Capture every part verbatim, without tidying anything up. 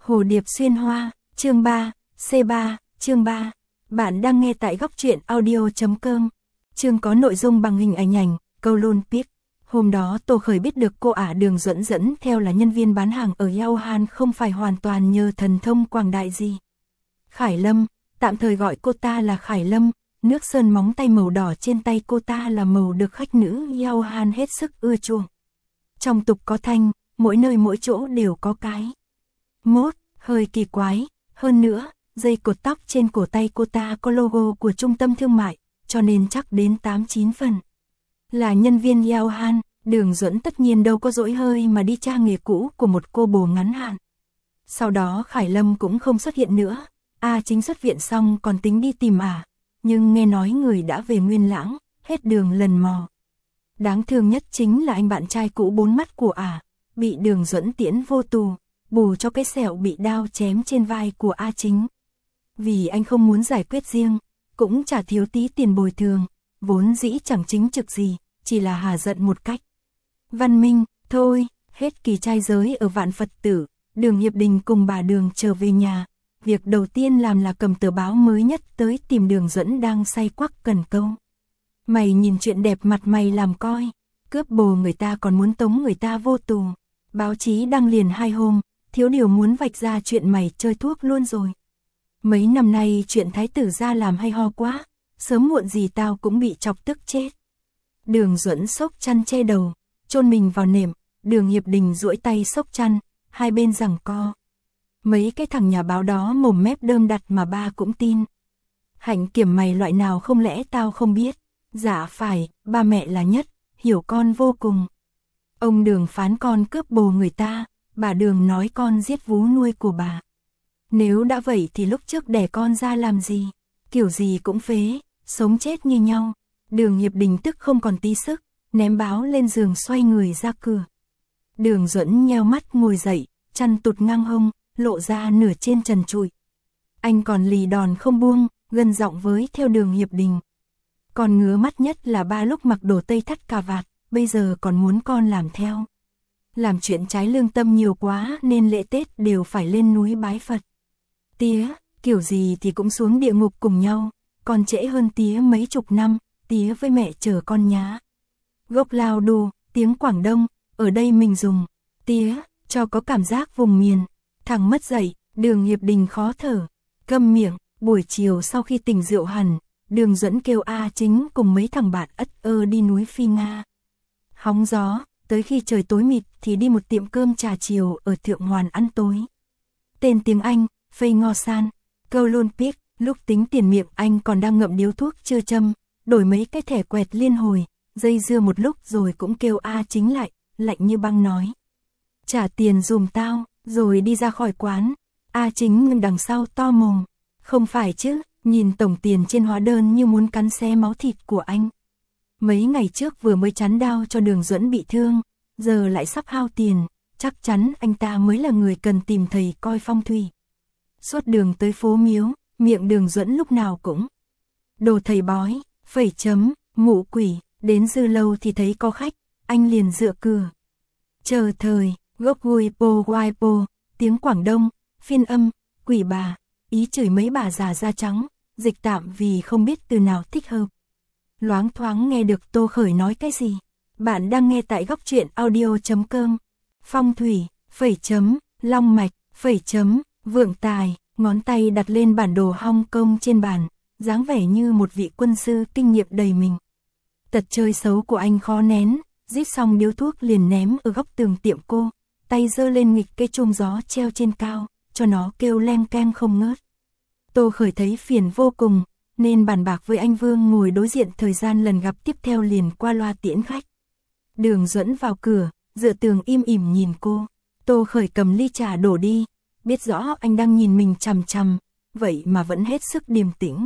Hồ điệp xuyên hoa, chương ba, C ba, chương ba. Bạn đang nghe tại góc truyện audio chấm com. Chương có nội dung bằng hình ảnh ảnh, câu lôn pic. Hôm đó Tô Khởi biết được cô ả Đường Duẫn dẫn theo là nhân viên bán hàng ở Yao Han không phải hoàn toàn nhờ thần thông quảng đại gì. Khải Lâm, tạm thời gọi cô ta là Khải Lâm, nước sơn móng tay màu đỏ trên tay cô ta là màu được khách nữ Yao Han hết sức ưa chuộng. Trong tục có thanh, mỗi nơi mỗi chỗ đều có cái mốt, hơi kỳ quái, hơn nữa, dây cột tóc trên cổ tay cô ta có logo của trung tâm thương mại, cho nên chắc đến tám chín phần. Là nhân viên Yao Han, Đường Duẫn tất nhiên đâu có dỗi hơi mà đi tra nghề cũ của một cô bồ ngắn hạn. Sau đó Khải Lâm cũng không xuất hiện nữa, A Chính xuất viện xong còn tính đi tìm ả, nhưng nghe nói người đã về Nguyên Lãng, hết đường lần mò. Đáng thương nhất chính là anh bạn trai cũ bốn mắt của ả, bị Đường Duẫn tiễn vô tù, bù cho cái sẹo bị đao chém trên vai của A Chính. Vì anh không muốn giải quyết riêng, cũng chả thiếu tí tiền bồi thường, vốn dĩ chẳng chính trực gì, chỉ là hà giận một cách văn minh. Thôi, hết kỳ trai giới ở Vạn Phật Tử, Đường Hiệp Đình cùng bà Đường trở về nhà. Việc đầu tiên làm là cầm tờ báo mới nhất tới tìm Đường Duẫn đang say quắc cần câu. Mày nhìn chuyện đẹp mặt mày làm coi, cướp bồ người ta còn muốn tống người ta vô tù. Báo chí đăng liền hai hôm, thiếu điều muốn vạch ra chuyện mày chơi thuốc luôn rồi. Mấy năm nay chuyện thái tử gia làm hay ho quá, sớm muộn gì tao cũng bị chọc tức chết. Đường Duẫn xốc chăn che đầu, chôn mình vào nệm, Đường Hiệp Đình duỗi tay xốc chăn, hai bên giằng co. Mấy cái thằng nhà báo đó mồm mép đơm đặt mà ba cũng tin. Hạnh kiểm mày loại nào không lẽ tao không biết? Dạ phải, ba mẹ là nhất, hiểu con vô cùng. Ông Đường phán con cướp bồ người ta, bà Đường nói con giết vú nuôi của bà. Nếu đã vậy thì lúc trước đẻ con ra làm gì? Kiểu gì cũng phế, sống chết như nhau. Đường Hiệp Đình tức không còn tí sức, ném báo lên giường xoay người ra cửa. Đường Duẫn nheo mắt ngồi dậy, chăn tụt ngang hông, lộ ra nửa trên trần trụi. Anh còn lì đòn không buông, gân giọng với theo Đường Hiệp Đình. Còn ngứa mắt nhất là ba lúc mặc đồ tây thắt cà vạt, bây giờ còn muốn con làm theo. Làm chuyện trái lương tâm nhiều quá nên lễ Tết đều phải lên núi bái Phật. Tía, kiểu gì thì cũng xuống địa ngục cùng nhau, còn trễ hơn tía mấy chục năm, tía với mẹ chờ con nhá. Gốc lao đù, tiếng Quảng Đông, ở đây mình dùng, tía, cho có cảm giác vùng miền. Thằng mất dậy, Đường Hiệp Đình khó thở, câm miệng. Buổi chiều sau khi tỉnh rượu hẳn, Đường Duẫn kêu A Chính cùng mấy thằng bạn ất ơ đi núi Phi Nga. Hóng gió, tới khi trời tối mịt thì đi một tiệm cơm trà chiều ở Thượng Hoàn ăn tối. Tên tiếng Anh, Phây Ngo San, câu lôn pic, lúc tính tiền miệng anh còn đang ngậm điếu thuốc chưa châm, đổi mấy cái thẻ quẹt liên hồi, dây dưa một lúc rồi cũng kêu A Chính lại, lạnh như băng nói. Trả tiền dùm tao, rồi đi ra khỏi quán. A Chính ngừng đằng sau to mồm. Không phải chứ, nhìn tổng tiền trên hóa đơn như muốn cắn xé máu thịt của anh. Mấy ngày trước vừa mới chắn đao cho Đường Duẫn bị thương, giờ lại sắp hao tiền, chắc chắn anh ta mới là người cần tìm thầy coi phong thủy. Suốt đường tới phố Miếu, miệng Đường Duẫn lúc nào cũng đồ thầy bói, phẩy chấm, ngũ quỷ, đến dư lâu thì thấy có khách, anh liền dựa cửa. Chờ thời, gốc gùi po guai po, tiếng Quảng Đông, phiên âm, quỷ bà, ý chửi mấy bà già da trắng, dịch tạm vì không biết từ nào thích hợp. Loáng thoáng nghe được Tô Khởi nói cái gì. Bạn đang nghe tại góc truyện audio chấm com. Phong thủy, phẩy chấm, long mạch, phẩy chấm, vượng tài, ngón tay đặt lên bản đồ Hong Kong trên bàn, dáng vẻ như một vị quân sư kinh nghiệm đầy mình. Tật chơi xấu của anh khó nén, rít xong điếu thuốc liền ném ở góc tường tiệm cô, tay giơ lên nghịch cây chum gió treo trên cao, cho nó kêu leng keng không ngớt. Tô Khởi thấy phiền vô cùng, nên bàn bạc với anh Vương ngồi đối diện thời gian lần gặp tiếp theo liền qua loa tiễn khách. Đường Duẫn vào cửa, dựa tường im ỉm nhìn cô. Tô Khởi cầm ly trà đổ đi, biết rõ anh đang nhìn mình chằm chằm, vậy mà vẫn hết sức điềm tĩnh.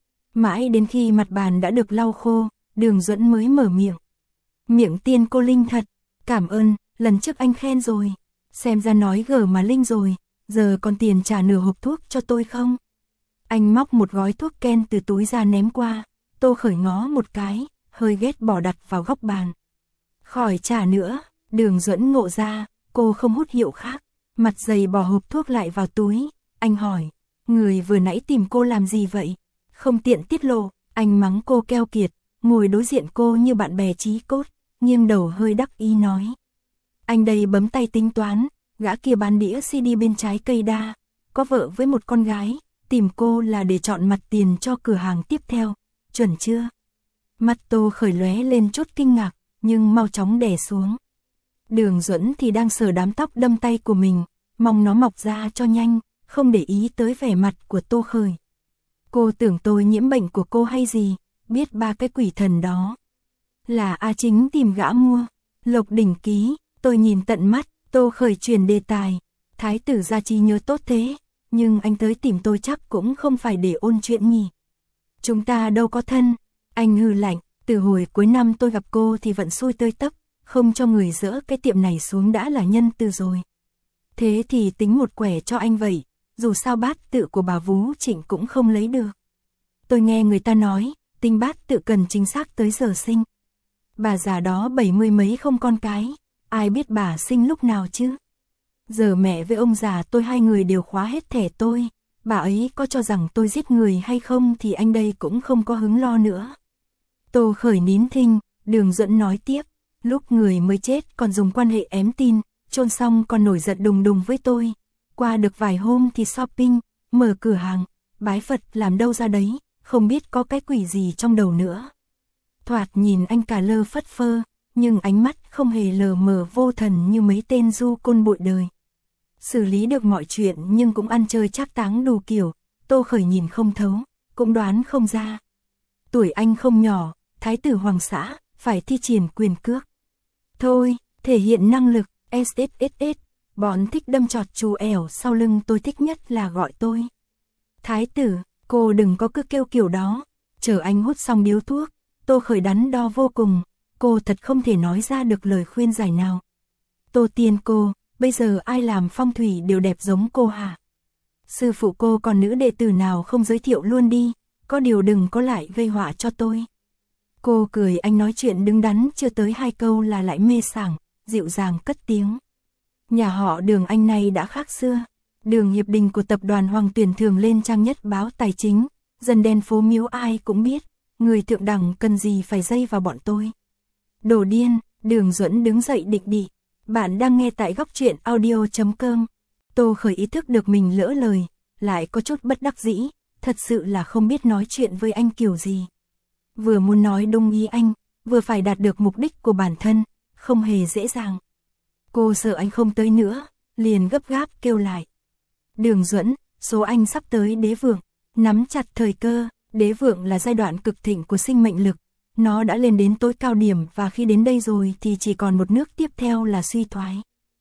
Mãi đến khi mặt bàn đã được lau khô, Đường Duẫn mới mở miệng. Miệng tiên cô linh thật, cảm ơn, lần trước anh khen rồi, xem ra nói gở mà linh rồi, giờ còn tiền trả nửa hộp thuốc cho tôi không? Anh móc một gói thuốc ken từ túi ra ném qua, Tô Khởi ngó một cái, hơi ghét bỏ đặt vào góc bàn. Khỏi trả nữa, Đường Duẫn ngộ ra, cô không hút hiệu khác. mặt dày bỏ hộp thuốc lại vào túi, anh hỏi, người vừa nãy tìm cô làm gì vậy? Không tiện tiết lộ, anh mắng cô keo kiệt, ngồi đối diện cô như bạn bè chí cốt, nghiêng đầu hơi đắc ý nói. Anh đây bấm tay tính toán, gã kia bán đĩa xê đê bên trái cây đa, có vợ với một con gái, tìm cô là để chọn mặt tiền cho cửa hàng tiếp theo, chuẩn chưa? Mắt Tô Khởi lóe lên chút kinh ngạc, nhưng mau chóng đè xuống. Đường Duẫn thì đang sờ đám tóc đâm tay của mình, mong nó mọc ra cho nhanh, không để ý tới vẻ mặt của Tô Khởi. Cô tưởng tôi nhiễm bệnh của cô hay gì, biết ba cái quỷ thần đó. Là A Chính tìm gã mua, Lộc Đỉnh ký, tôi nhìn tận mắt, Tô Khởi truyền đề tài. Thái tử gia trí nhớ tốt thế, nhưng anh tới tìm tôi chắc cũng không phải để ôn chuyện nhỉ. Chúng ta đâu có thân, anh hừ lạnh, từ hồi cuối năm tôi gặp cô thì vẫn xui tơi tấp, không cho người dỡ cái tiệm này xuống đã là nhân từ rồi. Thế thì tính một quẻ cho anh vậy, dù sao bát tự của bà Vú Trịnh cũng không lấy được. Tôi nghe người ta nói, tính bát tự cần chính xác tới giờ sinh. Bà già đó bảy mươi mấy không con cái, ai biết bà sinh lúc nào chứ. Giờ mẹ với ông già tôi hai người đều khóa hết thẻ tôi, bà ấy có cho rằng tôi giết người hay không thì anh đây cũng không có hứng lo nữa. Tô Khởi nín thinh, Đường Duẫn nói tiếp, lúc người mới chết còn dùng quan hệ ém tin, chôn xong còn nổi giận đùng đùng với tôi. Qua được vài hôm thì shopping, mở cửa hàng, bái Phật làm đâu ra đấy, không biết có cái quỷ gì trong đầu nữa. Thoạt nhìn anh cả lơ phất phơ, nhưng ánh mắt không hề lờ mờ vô thần như mấy tên du côn bụi đời. Xử lý được mọi chuyện nhưng cũng ăn chơi trác táng đủ kiểu, Tô Khởi nhìn không thấu, cũng đoán không ra. Tuổi anh không nhỏ, thái tử hoàng xã, phải thi triển quyền cước. Thôi, thể hiện năng lực, ét ét ét ét, bọn thích đâm chọt chù ẻo sau lưng tôi thích nhất là gọi tôi. Thái tử, cô đừng có cứ kêu kiểu đó, chờ anh hút xong điếu thuốc, Tô Khởi đắn đo vô cùng, cô thật không thể nói ra được lời khuyên giải nào. Tô Tiên cô, bây giờ ai làm phong thủy đều đẹp giống cô hả? Sư phụ cô còn nữ đệ tử nào không giới thiệu luôn đi, có điều đừng có lại gây họa cho tôi. Cô cười, anh nói chuyện đứng đắn chưa tới hai câu là lại mê sảng, dịu dàng cất tiếng. Nhà họ Đường anh này đã khác xưa, Đường Hiệp Đình của tập đoàn Hoàng Tuyển thường lên trang nhất báo tài chính, dân đen phố miếu ai cũng biết, người thượng đẳng cần gì phải dây vào bọn tôi. Đồ điên, Đường Duẫn đứng dậy định đị. Bạn đang nghe tại góc truyện audio chấm com. Tô Khởi ý thức được mình lỡ lời, lại có chút bất đắc dĩ, thật sự là không biết nói chuyện với anh kiểu gì. Vừa muốn nói đúng ý anh, vừa phải đạt được mục đích của bản thân, không hề dễ dàng. Cô sợ anh không tới nữa, liền gấp gáp kêu lại. Đường Duẫn, số anh sắp tới đế vượng, nắm chặt thời cơ, đế vượng là giai đoạn cực thịnh của sinh mệnh lực. Nó đã lên đến tối cao điểm và khi đến đây rồi thì chỉ còn một nước tiếp theo là suy thoái.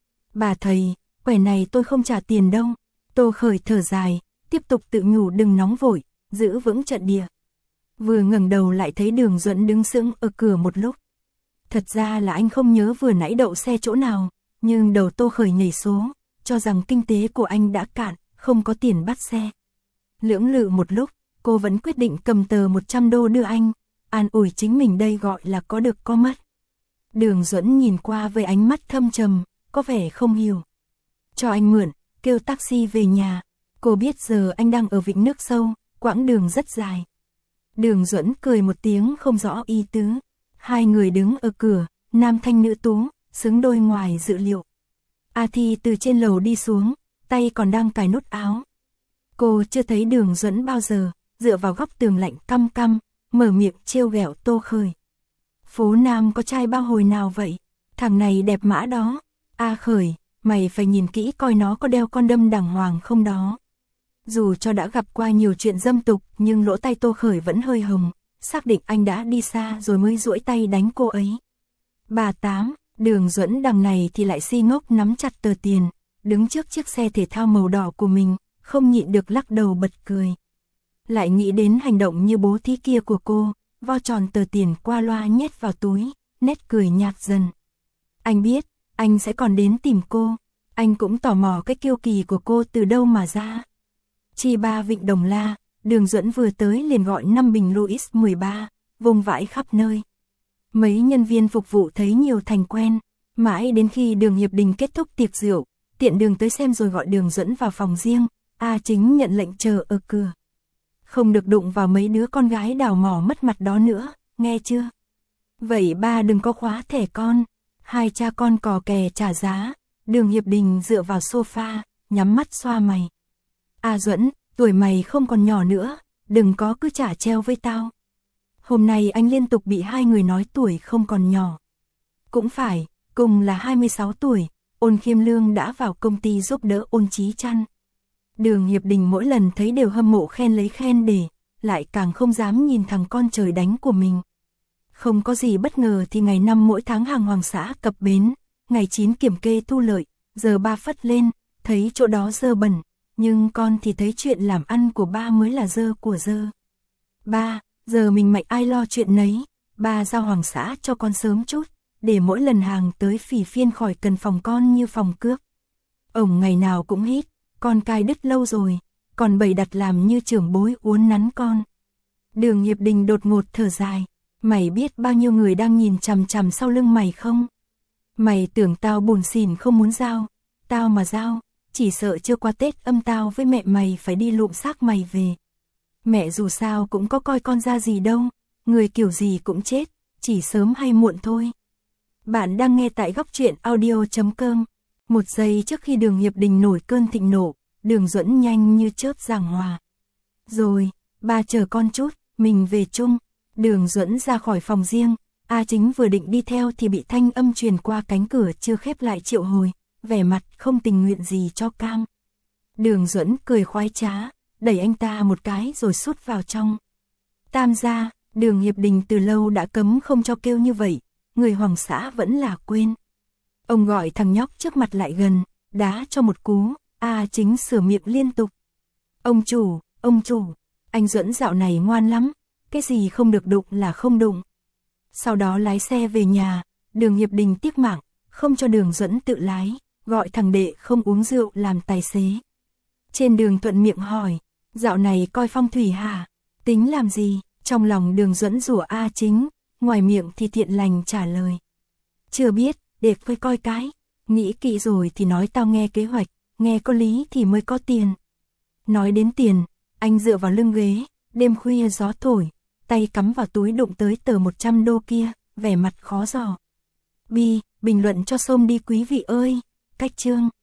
Bà thầy, quẻ này tôi không trả tiền đâu. Tô Khởi thở dài, tiếp tục tự nhủ đừng nóng vội, giữ vững trận địa. Vừa ngẩng đầu lại thấy Đường Duẫn đứng sững ở cửa một lúc. Thật ra là anh không nhớ vừa nãy đậu xe chỗ nào, nhưng đầu Tô Khởi nhảy số, cho rằng kinh tế của anh đã cạn, không có tiền bắt xe. Lưỡng lự một lúc, cô vẫn quyết định cầm tờ một trăm đô đưa anh. An ủi chính mình đây gọi là có được có mất. Đường Duẫn nhìn qua với ánh mắt thâm trầm, có vẻ không hiểu. Cho anh mượn, kêu taxi về nhà. Cô biết giờ anh đang ở vịnh nước sâu, quãng đường rất dài. Đường Duẫn cười một tiếng không rõ ý tứ. Hai người đứng ở cửa, nam thanh nữ tú, xứng đôi ngoài dự liệu. A Thi từ trên lầu đi xuống, tay còn đang cài nút áo. Cô chưa thấy Đường Duẫn bao giờ, dựa vào góc tường lạnh căm căm, mở miệng trêu ghẹo Tô Khởi. Phố Nam có trai bao hồi nào vậy? Thằng này đẹp mã đó. A Khởi, mày phải nhìn kỹ coi nó có đeo con đâm đàng hoàng không đó. Dù cho đã gặp qua nhiều chuyện dâm tục nhưng lỗ tai Tô Khởi vẫn hơi hồng, xác định anh đã đi xa rồi mới duỗi tay đánh cô ấy. Bà Tám, Đường Duẫn đằng này thì lại si ngốc nắm chặt tờ tiền, đứng trước chiếc xe thể thao màu đỏ của mình, không nhịn được lắc đầu bật cười. Lại nghĩ đến hành động như bố thí kia của cô, vo tròn tờ tiền qua loa nhét vào túi, nét cười nhạt dần. Anh biết, anh sẽ còn đến tìm cô, anh cũng tò mò cái kiêu kỳ của cô từ đâu mà ra. Chi ba Vịnh Đồng La, Đường Duẫn vừa tới liền gọi năm bình Louis mười ba, vùng vãi khắp nơi. Mấy nhân viên phục vụ thấy nhiều thành quen, mãi đến khi Đường Hiệp Đình kết thúc tiệc rượu, tiện đường tới xem rồi gọi Đường Duẫn vào phòng riêng, A Chính nhận lệnh chờ ở cửa. Không được đụng vào mấy đứa con gái đào mỏ mất mặt đó nữa, nghe chưa? Vậy ba đừng có khóa thẻ con. Hai cha con cò kè trả giá, Đường Hiệp Đình dựa vào sofa, nhắm mắt xoa mày. A Duẫn, tuổi mày không còn nhỏ nữa, đừng có cứ trả treo với tao. Hôm nay anh liên tục bị hai người nói tuổi không còn nhỏ. Cũng phải, cùng là hai mươi sáu tuổi, Ôn Khiêm Lương đã vào công ty giúp đỡ Ôn Chí Trăn. Đường Hiệp Đình mỗi lần thấy đều hâm mộ khen lấy khen để, lại càng không dám nhìn thằng con trời đánh của mình. Không có gì bất ngờ thì ngày năm mỗi tháng hàng Hoàng xã cập bến, ngày chín kiểm kê thu lợi, giờ ba phất lên, thấy chỗ đó dơ bẩn, nhưng con thì thấy chuyện làm ăn của ba mới là dơ của dơ. Ba, giờ mình mạnh ai lo chuyện nấy, ba giao Hoàng xã cho con sớm chút, để mỗi lần hàng tới phỉ phiên khỏi cần phòng con như phòng cướp. Ổng ngày nào cũng hít, con cai đứt lâu rồi, còn bày đặt làm như trưởng bối uốn nắn con. Đường Hiệp Đình đột ngột thở dài, mày biết bao nhiêu người đang nhìn chằm chằm sau lưng mày không? Mày tưởng tao buồn xỉn không muốn giao, tao mà giao, chỉ sợ chưa qua Tết âm tao với mẹ mày phải đi lụm xác mày về. Mẹ dù sao cũng có coi con ra gì đâu, người kiểu gì cũng chết, chỉ sớm hay muộn thôi. Bạn đang nghe tại góc truyện audio chấm com. Một giây trước khi Đường Hiệp Đình nổi cơn thịnh nộ, Đường Duẫn nhanh như chớp giảng hòa. Rồi, ba chờ con chút, mình về chung. Đường Duẫn ra khỏi phòng riêng, A Chính vừa định đi theo thì bị thanh âm truyền qua cánh cửa chưa khép lại triệu hồi, vẻ mặt không tình nguyện gì cho cam. Đường Duẫn cười khoái trá, đẩy anh ta một cái rồi sút vào trong. Tam gia, Đường Hiệp Đình từ lâu đã cấm không cho kêu như vậy, người Hoàng xã vẫn là quên. Ông gọi thằng nhóc trước mặt lại gần, đá cho một cú, A Chính sửa miệng liên tục. Ông chủ, ông chủ, anh Duẫn dạo này ngoan lắm, cái gì không được đụng là không đụng. Sau đó lái xe về nhà, Đường Hiệp Đình tiếc mạng, không cho Đường Duẫn tự lái, gọi thằng đệ không uống rượu làm tài xế. Trên đường thuận miệng hỏi, dạo này coi phong thủy hả? Tính làm gì? Trong lòng Đường Duẫn rủa A Chính, ngoài miệng thì thiện lành trả lời. Chưa biết, để phải coi cái, nghĩ kỹ rồi thì nói tao nghe kế hoạch, nghe có lý thì mới có tiền. Nói đến tiền, anh dựa vào lưng ghế, đêm khuya gió thổi, tay cắm vào túi đụng tới tờ một trăm đô kia, vẻ mặt khó dò. Bi, bình luận cho Sôm đi quý vị ơi, cách chương.